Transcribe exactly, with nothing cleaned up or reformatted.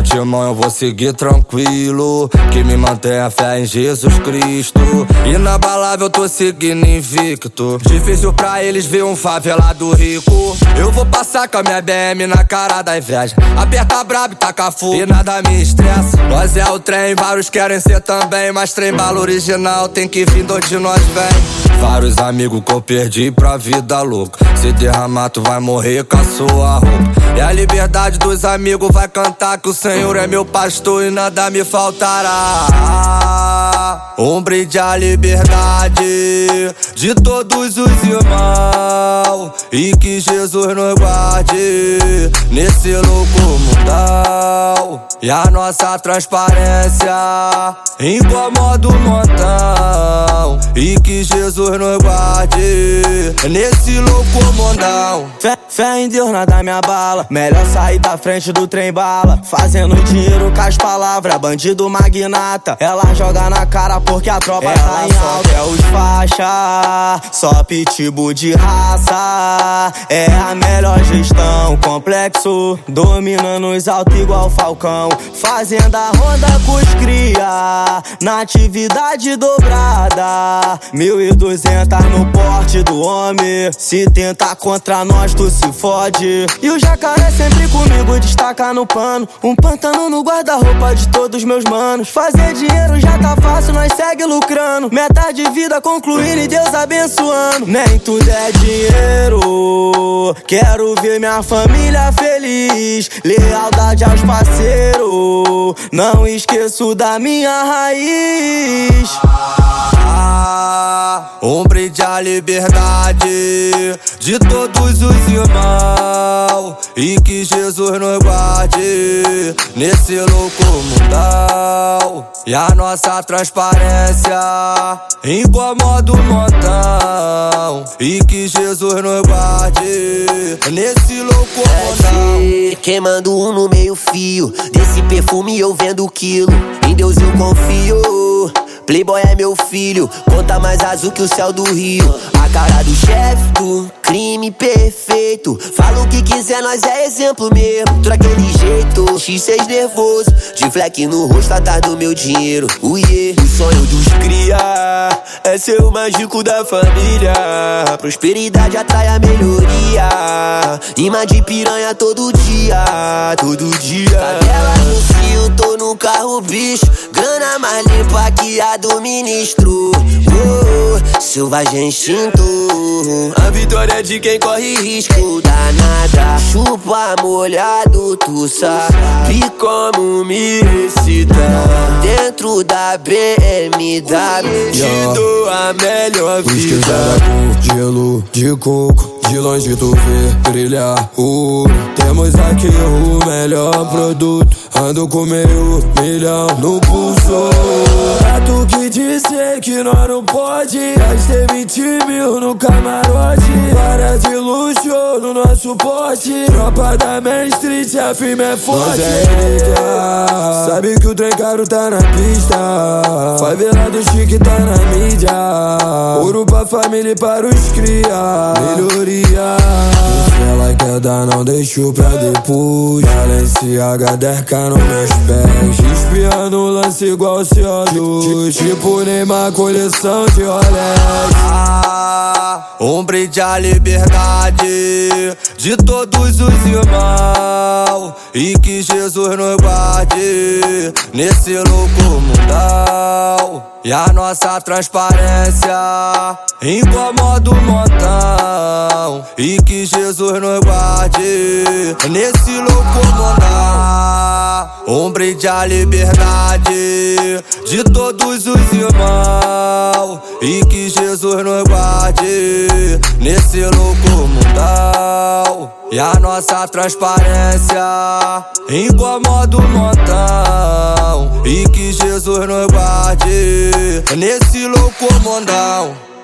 Mete mão, eu vou seguir tranquilo, que me mantém a fé em Jesus Cristo. Inabalável, tô seguindo invicto. Difícil pra eles ver um favelado rico. Eu vou passar com a minha B M na cara da inveja. Aperta brabo e taca fogo e nada me estressa. Nós é o trem, vários querem ser também, mas trem bala original tem que vir de onde nós vem. Vários amigos que eu perdi pra vida louca. Se derramar tu vai morrer com a sua roupa. E a liberdade dos amigos vai cantar que o Senhor é meu pastor e nada me faltará. Um brinde à liberdade de todos os irmãos, e que Jesus nos guarde nesse louco mundão. E a nossa transparência incomoda o montão, e que Jesus nos guarde nesse louco mundão. Fé, fé em Deus nada me abala, melhor sair da frente do trem bala. Fazendo dinheiro com as palavras, bandido magnata. Ela joga na cara porque a tropa ela tá em alta. É os faixa, só pitbull de raça. É a melhor gestão, complexo, dominando os altos igual Falcão. Fazendo a ronda com os cria, na atividade dobrada. Mil e duzentas no porte do homem, se tentar contra nós tu se fode. E o jacaré sempre comigo, destaca no pano. Um pantano no guarda-roupa de todos meus manos. Fazer dinheiro já tá fácil, nós segue lucrando. Meta de vida concluindo e Deus abençoando. Nem tudo é dinheiro, quero ver minha família feliz. Lealdade aos parceiros, não esqueço da minha raiz. Um brinde à liberdade de todos os irmãos, e que Jesus nos guarde nesse louco mundão. E a nossa transparência incomoda o montão, e que Jesus nos guarde nesse louco mundão. Queimando um no meio fio, desse perfume eu vendo o quilo. Em Deus eu confio, Playboy é meu filho, conta mais azul que o céu do Rio. A cara do chefe do crime perfeito, fala o que quiser, nós é exemplo mesmo. Tô daquele jeito, X seis nervoso, de fleck no rosto atrás do meu dinheiro. Uiê, o sonho dos cria é ser o mágico da família. Prosperidade atrai a melhoria, imã de piranha todo dia, todo dia. Cadela no cio, tô no carro bicho, grana mais limpa que a do ministro. Oh, selvagem instinto, a vitória é de quem corre risco. Danada, chupa molhado, tu sabe como me excitar. Dentro da B M W te dou a melhor vida. Com gelo de coco, de longe tu vê brilhar ouro. Temos aqui o melhor produto, ando com meio milhão no pulso. É tu que disse que nós não pode, gastei vinte mil no camarote. Para de luxo no nosso pote, tropa da Main Street, a firme é forte. Nós é relíquia, sabe que o trem caro tá na pista. Favelado chique tá na mídia, ouro pra família e para os cria. Melhoria, se ela quer dar não deixo pra depois. Balenciaga dez K nos meus pés, espiando o lance igual C O dois, tipo Neymar coleção de Rolex. Um brinde à liberdade de todos os irmãos, e que Jesus nos guarde nesse louco mundão. E a nossa transparência incomoda o montão, e que Jesus nos guarde nesse louco mundão. Um brinde à liberdade de todos os irmãos, e que Jesus nos guarde nesse louco mundão. E a nossa transparência incomoda o montão, e que Jesus nos guarde nesse louco mundão.